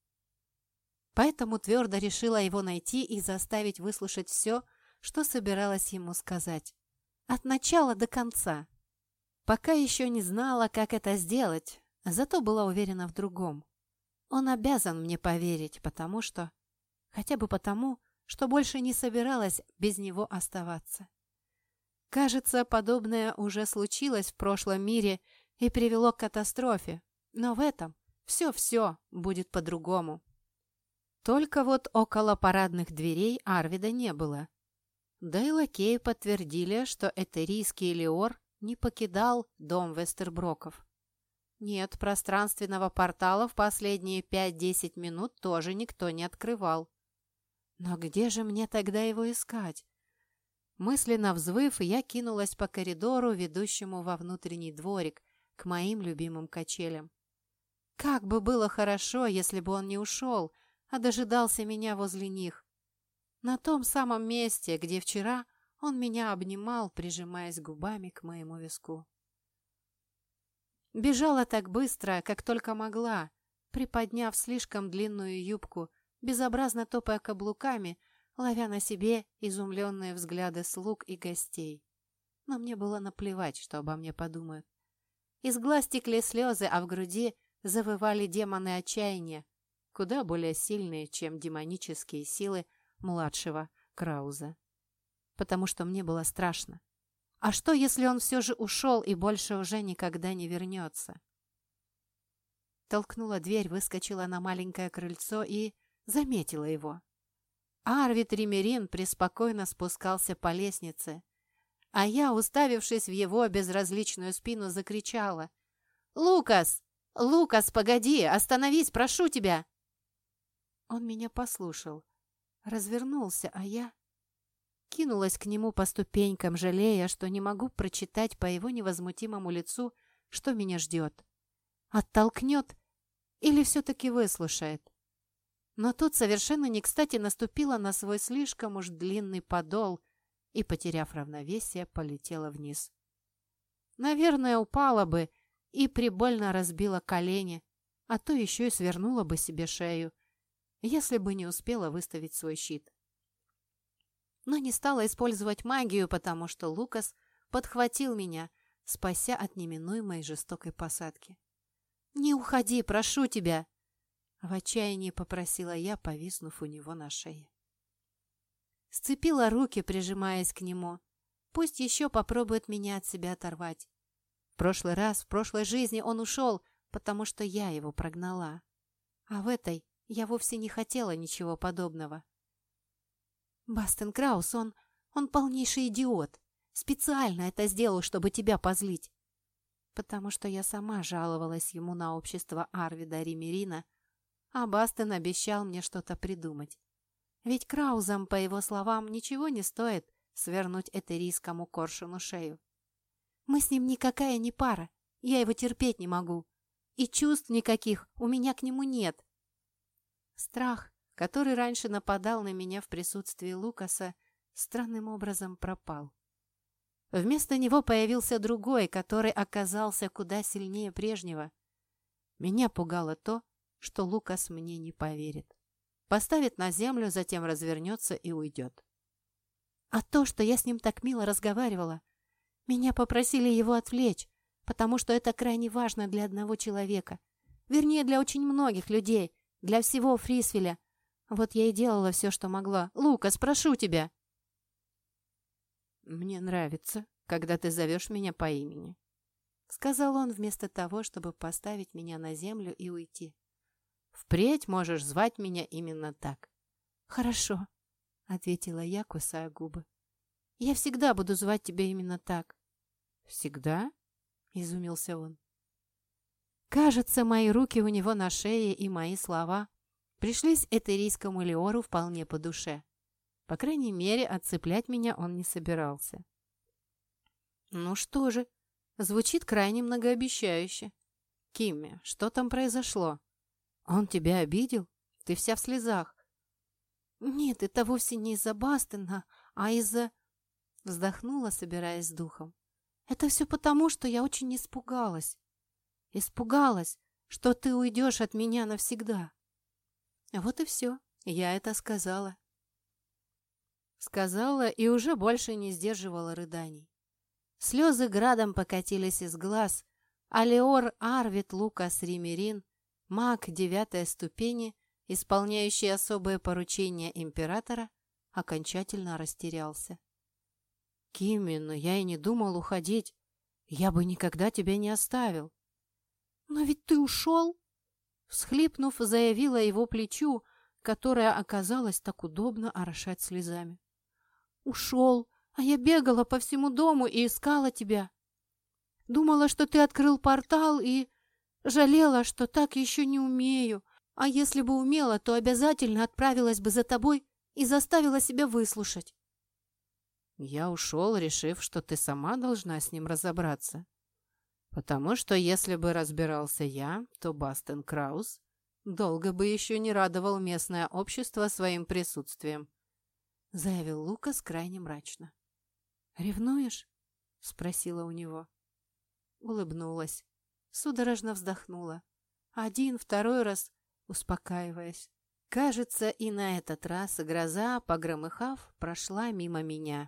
Поэтому твердо решила его найти и заставить выслушать все, что собиралась ему сказать. От начала до конца. Пока еще не знала, как это сделать, зато была уверена в другом. Он обязан мне поверить, потому что... Хотя бы потому, что больше не собиралась без него оставаться. Кажется, подобное уже случилось в прошлом мире и привело к катастрофе, но в этом все-все будет по-другому. Только вот около парадных дверей Арвида не было. Да и лакеи подтвердили, что этерийский Леор не покидал дом Вестерброков. Нет, пространственного портала в последние пять-десять минут тоже никто не открывал. Но где же мне тогда его искать? Мысленно взвыв, я кинулась по коридору, ведущему во внутренний дворик, к моим любимым качелям. Как бы было хорошо, если бы он не ушел, а дожидался меня возле них. На том самом месте, где вчера он меня обнимал, прижимаясь губами к моему виску. Бежала так быстро, как только могла, приподняв слишком длинную юбку, безобразно топая каблуками, ловя на себе изумленные взгляды слуг и гостей. Но мне было наплевать, что обо мне подумают. Из глаз текли слезы, а в груди завывали демоны отчаяния, куда более сильные, чем демонические силы младшего Крауза. Потому что мне было страшно. А что, если он все же ушел и больше уже никогда не вернется? Толкнула дверь, выскочила на маленькое крыльцо и заметила его. Арвид Римерин преспокойно спускался по лестнице, а я, уставившись в его безразличную спину, закричала: «Лукас! Лукас, погоди! Остановись, прошу тебя!» Он меня послушал, развернулся, а я кинулась к нему по ступенькам, жалея, что не могу прочитать по его невозмутимому лицу, что меня ждет. Оттолкнет или все-таки выслушает? Но тут совершенно не кстати наступила на свой слишком уж длинный подол и, потеряв равновесие, полетела вниз. Наверное, упала бы и прибольно разбила колени, а то еще и свернула бы себе шею, если бы не успела выставить свой щит. Но не стала использовать магию, потому что Лукас подхватил меня, спася от неминуемой жестокой посадки. «Не уходи, прошу тебя!» В отчаянии попросила я, повиснув у него на шее. Сцепила руки, прижимаясь к нему. Пусть еще попробует меня от себя оторвать. В прошлый раз, в прошлой жизни он ушел, потому что я его прогнала. А в этой я вовсе не хотела ничего подобного. Бастен Краус, он... он полнейший идиот. Специально это сделал, чтобы тебя позлить. Потому что я сама жаловалась ему на общество Арвида Римерина, а Бастен обещал мне что-то придумать. Ведь Краузам, по его словам, ничего не стоит свернуть этерийскому коршуну шею. Мы с ним никакая не пара, я его терпеть не могу. И чувств никаких у меня к нему нет. Страх, который раньше нападал на меня в присутствии Лукаса, странным образом пропал. Вместо него появился другой, который оказался куда сильнее прежнего. Меня пугало то, что Лукас мне не поверит. Поставит на землю, затем развернется и уйдет. А то, что я с ним так мило разговаривала, меня попросили его отвлечь, потому что это крайне важно для одного человека. Вернее, для очень многих людей, для всего Фрисвеля. Вот я и делала все, что могла. Лукас, прошу тебя. «Мне нравится, когда ты зовешь меня по имени», — сказал он вместо того, чтобы поставить меня на землю и уйти. «Впредь можешь звать меня именно так». «Хорошо», — ответила я, кусая губы. «Я всегда буду звать тебя именно так». «Всегда?» — изумился он. Кажется, мои руки у него на шее и мои слова пришлись этерийскому Леору вполне по душе. По крайней мере, отцеплять меня он не собирался. Ну что же, звучит крайне многообещающе. Кимми, что там произошло? Он тебя обидел? Ты вся в слезах. Нет, это вовсе не из-за Бастена, а из-за... Вздохнула, собираясь с духом. Это все потому, что я очень испугалась. Испугалась, что ты уйдешь от меня навсегда. Вот и все, я это сказала. Сказала и уже больше не сдерживала рыданий. Слезы градом покатились из глаз, а Леор Арвид Лукас Римерин, маг девятой ступени, исполняющий особые поручения императора, окончательно растерялся. «Кимми, но я и не думал уходить. Я бы никогда тебя не оставил». «Но ведь ты ушел!» Всхлипнув, заявила его плечу, которое оказалось так удобно орошать слезами. «Ушел, а я бегала по всему дому и искала тебя. Думала, что ты открыл портал, и жалела, что так еще не умею. А если бы умела, то обязательно отправилась бы за тобой и заставила себя выслушать». «Я ушел, решив, что ты сама должна с ним разобраться. Потому что если бы разбирался я, то Бастен Краус долго бы еще не радовал местное общество своим присутствием», — заявил Лукас крайне мрачно. «Ревнуешь?» — спросила у него. Улыбнулась, судорожно вздохнула. Один, второй раз, успокаиваясь. Кажется, и на этот раз гроза, погромыхав, прошла мимо меня.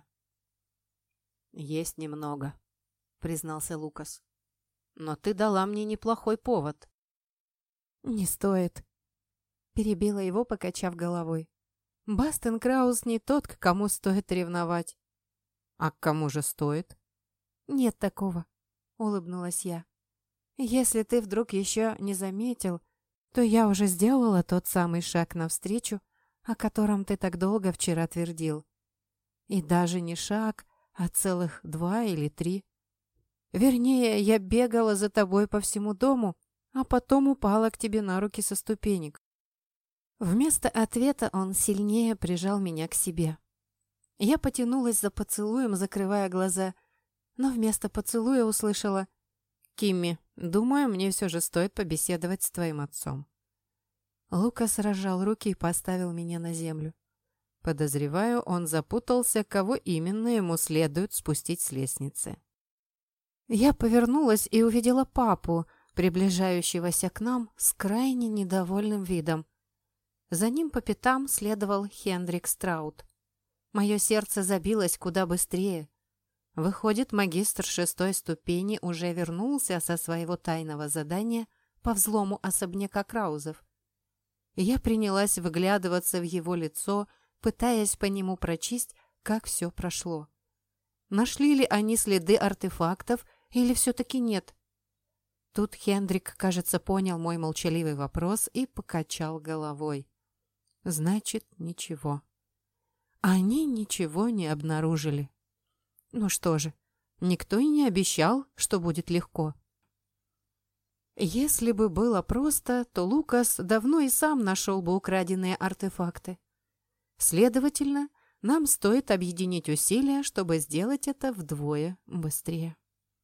«Есть немного», — признался Лукас. «Но ты дала мне неплохой повод». «Не стоит», — перебила его, покачав головой. «Бастен Краус не тот, к кому стоит ревновать». «А к кому же стоит?» «Нет такого», — улыбнулась я. «Если ты вдруг еще не заметил, то я уже сделала тот самый шаг навстречу, о котором ты так долго вчера твердил. И даже не шаг, а целых два или три. Вернее, я бегала за тобой по всему дому, а потом упала к тебе на руки со ступенек». Вместо ответа он сильнее прижал меня к себе. Я потянулась за поцелуем, закрывая глаза, но вместо поцелуя услышала: «Кимми, думаю, мне все же стоит побеседовать с твоим отцом». Лукас разжал руки и поставил меня на землю. Подозреваю, он запутался, кого именно ему следует спустить с лестницы. Я повернулась и увидела папу, приближающегося к нам с крайне недовольным видом. За ним по пятам следовал Хендрик Страут. Мое сердце забилось куда быстрее. Выходит, магистр шестой ступени уже вернулся со своего тайного задания по взлому особняка Краузов. Я принялась выглядываться в его лицо, пытаясь по нему прочесть, как все прошло. Нашли ли они следы артефактов или все-таки нет? Тут Хендрик, кажется, понял мой молчаливый вопрос и покачал головой. Значит, ничего. Они ничего не обнаружили. Ну что же, никто и не обещал, что будет легко. Если бы было просто, то Лукас давно и сам нашел бы украденные артефакты. Следовательно, нам стоит объединить усилия, чтобы сделать это вдвое быстрее.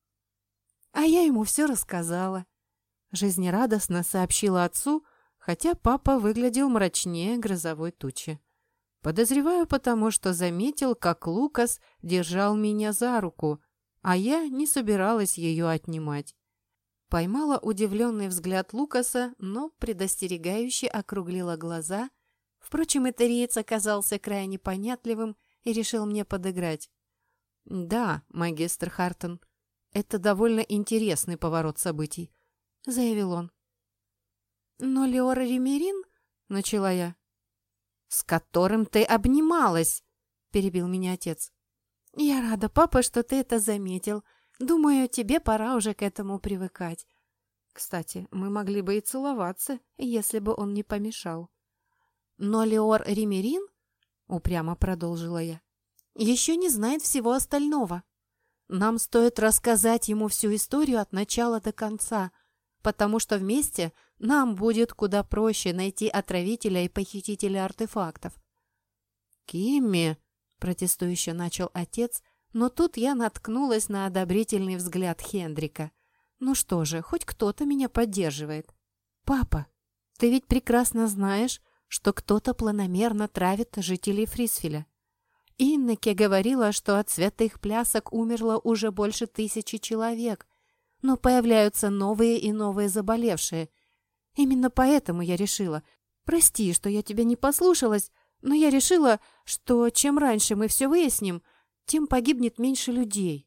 А я ему все рассказала. Жизнерадостно сообщила отцу, хотя папа выглядел мрачнее грозовой тучи. Подозреваю потому, что заметил, как Лукас держал меня за руку, а я не собиралась ее отнимать. Поймала удивленный взгляд Лукаса, но предостерегающе округлила глаза. Впрочем, итериец оказался крайне понятливым и решил мне подыграть. «Да, магистр Хартон, это довольно интересный поворот событий», — заявил он. «Но Леор Ремерин?» — начала я. «С которым ты обнималась», — перебил меня отец. «Я рада, папа, что ты это заметил. Думаю, тебе пора уже к этому привыкать. Кстати, мы могли бы и целоваться, если бы он не помешал». «Но Леор Ремерин, — упрямо продолжила я, — еще не знает всего остального. Нам стоит рассказать ему всю историю от начала до конца, потому что вместе нам будет куда проще найти отравителя и похитителя артефактов». «Кимми!» — протестующе начал отец, но тут я наткнулась на одобрительный взгляд Хендрика. «Ну что же, хоть кто-то меня поддерживает. Папа, ты ведь прекрасно знаешь, что кто-то планомерно травит жителей Фрисфеля. Иннеке говорила, что от святых плясок умерло уже больше тысячи человек, но появляются новые и новые заболевшие. Именно поэтому я решила, прости, что я тебя не послушалась, но я решила, что чем раньше мы все выясним, тем погибнет меньше людей».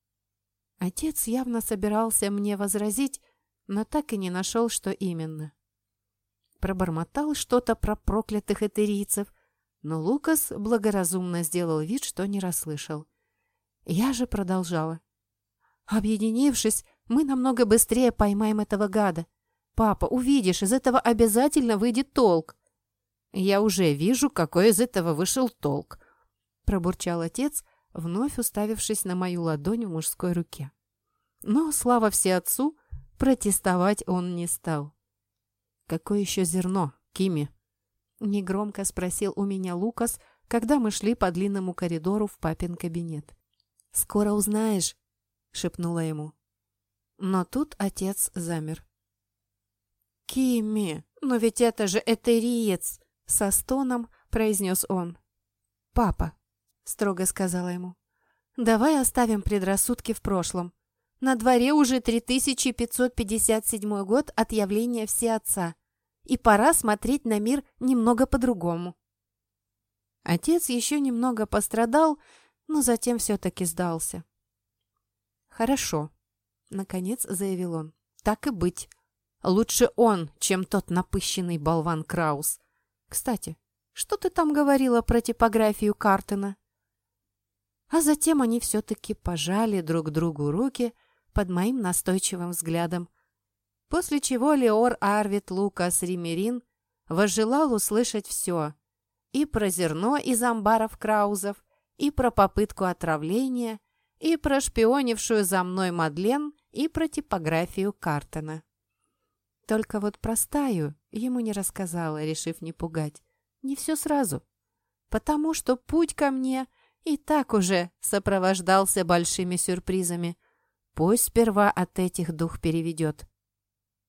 Отец явно собирался мне возразить, но так и не нашел, что именно. Пробормотал что-то про проклятых этерийцев, но Лукас благоразумно сделал вид, что не расслышал. Я же продолжала. «Объединившись, мы намного быстрее поймаем этого гада. Папа, увидишь, из этого обязательно выйдет толк». «Я уже вижу, какой из этого вышел толк», — пробурчал отец, вновь уставившись на мою ладонь в мужской руке. Но, слава всеотцу, протестовать он не стал. «Какое еще зерно, Кимми?» — негромко спросил у меня Лукас, когда мы шли по длинному коридору в папин кабинет. «Скоро узнаешь», — шепнула ему. Но тут отец замер. «Кимми, но ведь это же этериец!» — со стоном произнес он. «Папа», — строго сказала ему, — «давай оставим предрассудки в прошлом. На дворе уже три тысячи пятьсот пятьдесят седьмой год от явления Всеотца, и пора смотреть на мир немного по-другому». Отец еще немного пострадал, но затем все-таки сдался. «Хорошо», — наконец заявил он, — «так и быть. Лучше он, чем тот напыщенный болван Краус. Кстати, что ты там говорила про типографию Картена?» А затем они все-таки пожали друг другу руки под моим настойчивым взглядом, после чего Леор Арвид Лукас Ремерин возжелал услышать все: и про зерно из амбаров Краузов, и про попытку отравления, и про шпионившую за мной Мадлен, и про типографию Картена. Только вот про стаю ему не рассказала, решив не пугать. Не все сразу, потому что путь ко мне и так уже сопровождался большими сюрпризами. Пусть сперва от этих дух переведет.